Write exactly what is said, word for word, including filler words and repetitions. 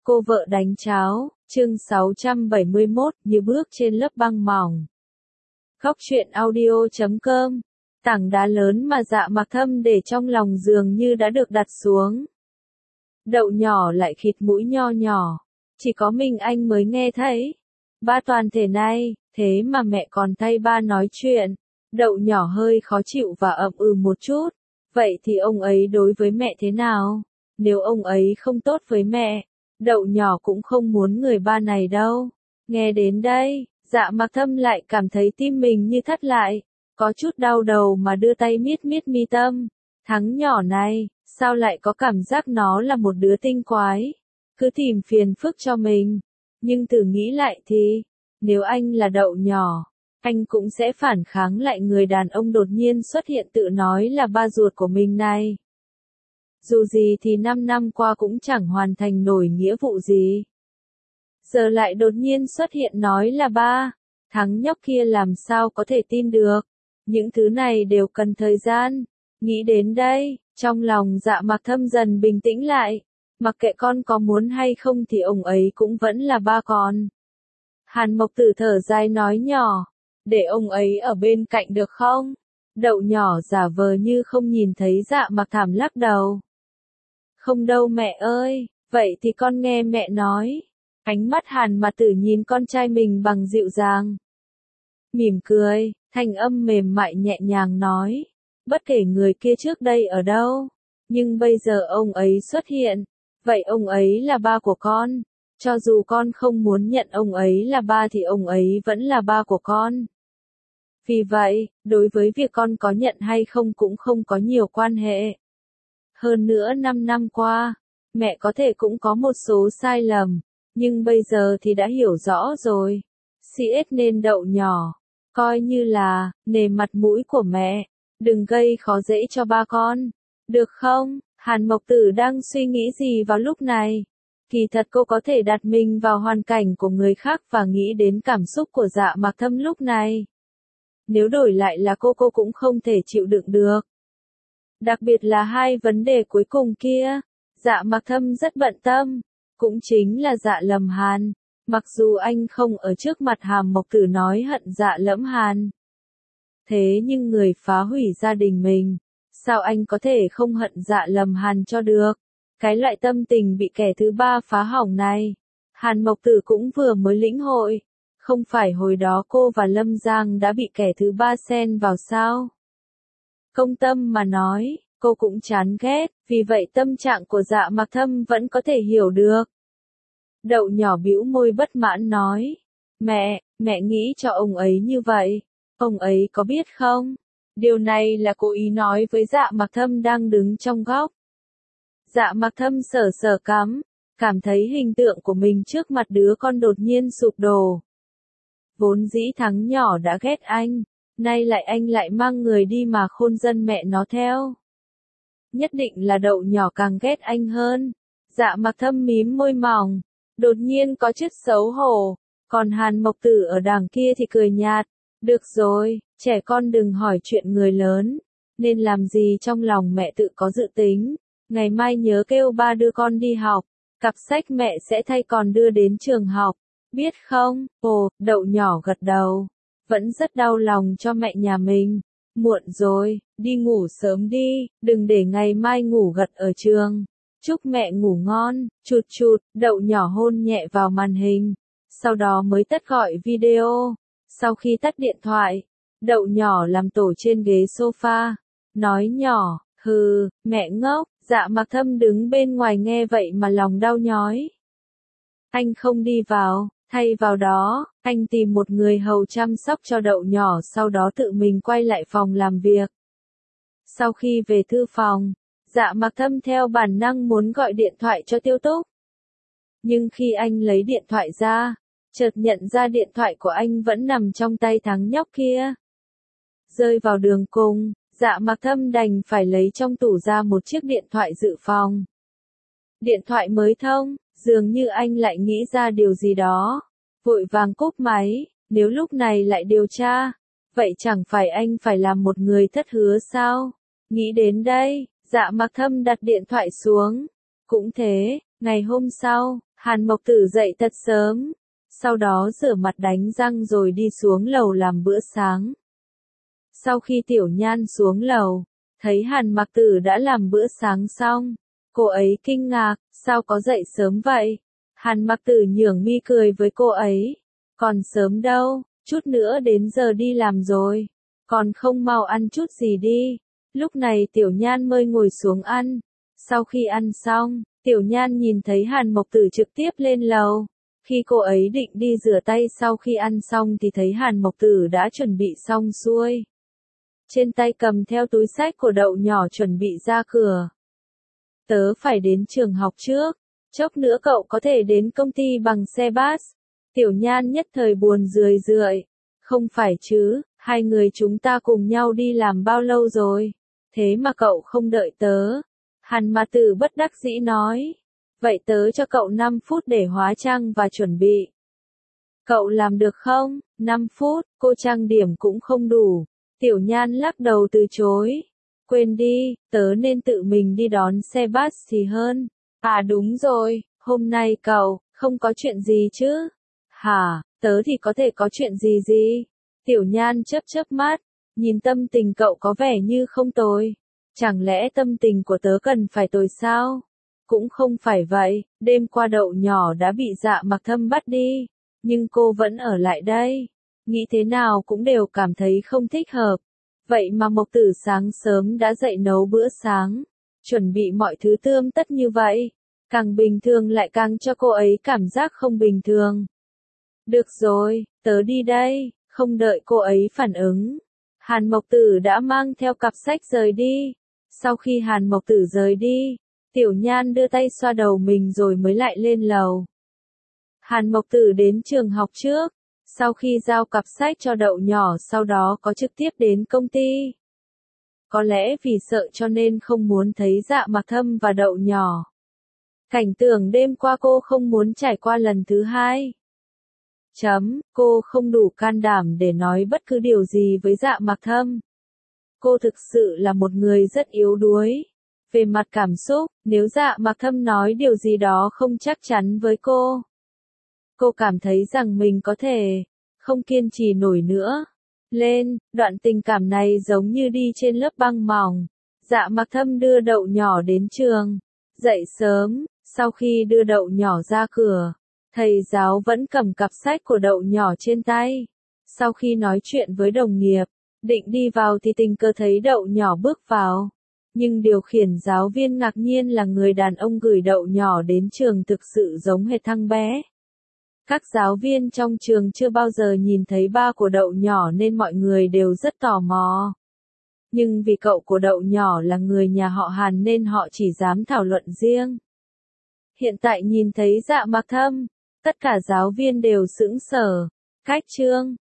Cô vợ đánh cháo, chương sáu trăm bảy mươi mốt, như bước trên lớp băng mỏng. Khóc chuyện audio chấm com. Tảng đá lớn mà Dạ Mặc Thâm để trong lòng dường như đã được đặt xuống. Đậu nhỏ lại khịt mũi nho nhỏ. Chỉ có mình anh mới nghe thấy. Ba toàn thể này, thế mà mẹ còn thay ba nói chuyện. Đậu nhỏ hơi khó chịu và ậm ừ một chút. Vậy thì ông ấy đối với mẹ thế nào? Nếu ông ấy không tốt với mẹ, đậu nhỏ cũng không muốn người ba này đâu. Nghe đến đây, Dạ Mặc Thâm lại cảm thấy tim mình như thắt lại. Có chút đau đầu mà đưa tay miết miết mi tâm. Thắng nhỏ này, sao lại có cảm giác nó là một đứa tinh quái? Cứ tìm phiền phức cho mình. Nhưng thử nghĩ lại thì, nếu anh là đậu nhỏ, anh cũng sẽ phản kháng lại người đàn ông đột nhiên xuất hiện tự nói là ba ruột của mình này. Dù gì thì năm năm qua cũng chẳng hoàn thành nổi nghĩa vụ gì. Giờ lại đột nhiên xuất hiện nói là ba, thằng nhóc kia làm sao có thể tin được. Những thứ này đều cần thời gian. Nghĩ đến đây, trong lòng Dạ Mặc Thâm dần bình tĩnh lại. Mặc kệ con có muốn hay không thì ông ấy cũng vẫn là ba con. Hàn Mộc Tử thở dài nói nhỏ, để ông ấy ở bên cạnh được không? Đậu nhỏ giả vờ như không nhìn thấy Dạ Mặc Thảm lắc đầu. Không đâu mẹ ơi, vậy thì con nghe mẹ nói. Ánh mắt Hàn Mạc Tử nhìn con trai mình bằng dịu dàng. Mỉm cười, thanh âm mềm mại nhẹ nhàng nói. Bất kể người kia trước đây ở đâu, nhưng bây giờ ông ấy xuất hiện. Vậy ông ấy là ba của con. Cho dù con không muốn nhận ông ấy là ba thì ông ấy vẫn là ba của con. Vì vậy, đối với việc con có nhận hay không cũng không có nhiều quan hệ. Hơn nữa năm năm qua, mẹ có thể cũng có một số sai lầm, nhưng bây giờ thì đã hiểu rõ rồi. xê ét nên đậu nhỏ, coi như là, nể mặt mũi của mẹ, đừng gây khó dễ cho ba con. Được không? Hàn Mộc Tử đang suy nghĩ gì vào lúc này? Kỳ thật cô có thể đặt mình vào hoàn cảnh của người khác và nghĩ đến cảm xúc của Dạ Mặc Thâm lúc này. Nếu đổi lại là cô cô cũng không thể chịu đựng được. Đặc biệt là hai vấn đề cuối cùng kia, Dạ Mặc Thâm rất bận tâm, cũng chính là Dạ Lầm Hàn, mặc dù anh không ở trước mặt Hàn Mộc Tử nói hận Dạ Lẫm Hàn. Thế nhưng người phá hủy gia đình mình, sao anh có thể không hận Dạ Lầm Hàn cho được? Cái loại tâm tình bị kẻ thứ ba phá hỏng này, Hàn Mộc Tử cũng vừa mới lĩnh hội, không phải hồi đó cô và Lâm Giang đã bị kẻ thứ ba xen vào sao? Công tâm mà nói, cô cũng chán ghét, vì vậy tâm trạng của Dạ Mặc Thâm vẫn có thể hiểu được. Đậu nhỏ bĩu môi bất mãn nói, mẹ, mẹ nghĩ cho ông ấy như vậy, ông ấy có biết không? Điều này là cố ý nói với Dạ Mặc Thâm đang đứng trong góc. Dạ Mặc Thâm sờ sờ cằm, cảm thấy hình tượng của mình trước mặt đứa con đột nhiên sụp đổ. Vốn dĩ thắng nhỏ đã ghét anh, nay lại anh lại mang người đi mà khôn dân mẹ nó theo. Nhất định là đậu nhỏ càng ghét anh hơn. Dạ Mặc Thâm mím môi mỏng, đột nhiên có chút xấu hổ, còn Hàn Mộc Tử ở đằng kia thì cười nhạt. Được rồi, trẻ con đừng hỏi chuyện người lớn, nên làm gì trong lòng mẹ tự có dự tính. Ngày mai nhớ kêu ba đưa con đi học, cặp sách mẹ sẽ thay con đưa đến trường học, biết không? Ồ, đậu nhỏ gật đầu, vẫn rất đau lòng cho mẹ nhà mình. Muộn rồi, đi ngủ sớm đi, đừng để ngày mai ngủ gật ở trường. Chúc mẹ ngủ ngon, chụt chụt, đậu nhỏ hôn nhẹ vào màn hình, sau đó mới tắt gọi video. Sau khi tắt điện thoại, đậu nhỏ làm tổ trên ghế sofa, nói nhỏ, hừ, mẹ ngốc. Dạ Mặc Thâm đứng bên ngoài nghe vậy mà lòng đau nhói. Anh không đi vào, thay vào đó, anh tìm một người hầu chăm sóc cho đậu nhỏ, sau đó tự mình quay lại phòng làm việc. Sau khi về thư phòng, Dạ Mặc Thâm theo bản năng muốn gọi điện thoại cho Tiêu Túc. Nhưng khi anh lấy điện thoại ra, chợt nhận ra điện thoại của anh vẫn nằm trong tay thằng nhóc kia. Rơi vào đường cùng, Dạ Mặc Thâm đành phải lấy trong tủ ra một chiếc điện thoại dự phòng. Điện thoại mới thông, dường như anh lại nghĩ ra điều gì đó. Vội vàng cúp máy, nếu lúc này lại điều tra, vậy chẳng phải anh phải làm một người thất hứa sao? Nghĩ đến đây, Dạ Mặc Thâm đặt điện thoại xuống. Cũng thế, ngày hôm sau, Hàn Mộc Tử dậy thật sớm, sau đó rửa mặt đánh răng rồi đi xuống lầu làm bữa sáng. Sau khi Tiểu Nhan xuống lầu, thấy Hàn Mặc Tử đã làm bữa sáng xong, cô ấy kinh ngạc, sao có dậy sớm vậy? Hàn Mặc Tử nhướng mi cười với cô ấy, còn sớm đâu, chút nữa đến giờ đi làm rồi, còn không mau ăn chút gì đi. Lúc này Tiểu Nhan mới ngồi xuống ăn, sau khi ăn xong, Tiểu Nhan nhìn thấy Hàn Mộc Tử trực tiếp lên lầu. Khi cô ấy định đi rửa tay sau khi ăn xong thì thấy Hàn Mộc Tử đã chuẩn bị xong xuôi. Trên tay cầm theo túi xách của Đậu Nhỏ chuẩn bị ra cửa. Tớ phải đến trường học trước, chốc nữa cậu có thể đến công ty bằng xe bus. Tiểu Nhan nhất thời buồn rười rượi. Không phải chứ, hai người chúng ta cùng nhau đi làm bao lâu rồi, thế mà cậu không đợi tớ. Hàn Mạc Tử bất đắc dĩ nói. Vậy tớ cho cậu năm phút để hóa trang và chuẩn bị. Cậu làm được không? năm phút, cô trang điểm cũng không đủ. Tiểu Nhan lắc đầu từ chối. Quên đi, tớ nên tự mình đi đón xe bus thì hơn. À đúng rồi, hôm nay cậu, không có chuyện gì chứ? Hả, tớ thì có thể có chuyện gì gì? Tiểu Nhan chớp chớp mắt, nhìn tâm tình cậu có vẻ như không tồi. Chẳng lẽ tâm tình của tớ cần phải tồi sao? Cũng không phải vậy, đêm qua Đậu Nhỏ đã bị Dạ Mặc Thâm bắt đi, nhưng cô vẫn ở lại đây. Nghĩ thế nào cũng đều cảm thấy không thích hợp. Vậy mà Mộc Tử sáng sớm đã dậy nấu bữa sáng, chuẩn bị mọi thứ tươm tất như vậy, càng bình thường lại càng cho cô ấy cảm giác không bình thường. Được rồi, tớ đi đây, không đợi cô ấy phản ứng. Hàn Mộc Tử đã mang theo cặp sách rời đi. Sau khi Hàn Mộc Tử rời đi, Tiểu Nhan đưa tay xoa đầu mình rồi mới lại lên lầu. Hàn Mộc Tử đến trường học trước, sau khi giao cặp sách cho Đậu Nhỏ sau đó có trực tiếp đến công ty. Có lẽ vì sợ cho nên không muốn thấy Dạ Mặc Thâm và Đậu Nhỏ. Cảnh tượng đêm qua cô không muốn trải qua lần thứ hai. Chấm, cô không đủ can đảm để nói bất cứ điều gì với Dạ Mặc Thâm. Cô thực sự là một người rất yếu đuối. Về mặt cảm xúc, nếu Dạ Mặc Thâm nói điều gì đó không chắc chắn với cô, cô cảm thấy rằng mình có thể không kiên trì nổi nữa. Lên, đoạn tình cảm này giống như đi trên lớp băng mỏng. Dạ Mặc Thâm đưa Đậu Nhỏ đến trường. Dậy sớm, sau khi đưa Đậu Nhỏ ra cửa, thầy giáo vẫn cầm cặp sách của Đậu Nhỏ trên tay. Sau khi nói chuyện với đồng nghiệp, định đi vào thì tình cờ thấy Đậu Nhỏ bước vào. Nhưng điều khiển giáo viên ngạc nhiên là người đàn ông gửi Đậu Nhỏ đến trường thực sự giống hệt thằng bé. Các giáo viên trong trường chưa bao giờ nhìn thấy ba của Đậu Nhỏ nên mọi người đều rất tò mò. Nhưng vì cậu của Đậu Nhỏ là người nhà họ Hàn nên họ chỉ dám thảo luận riêng. Hiện tại nhìn thấy Dạ Mặc Thâm, tất cả giáo viên đều sững sờ. Cách chương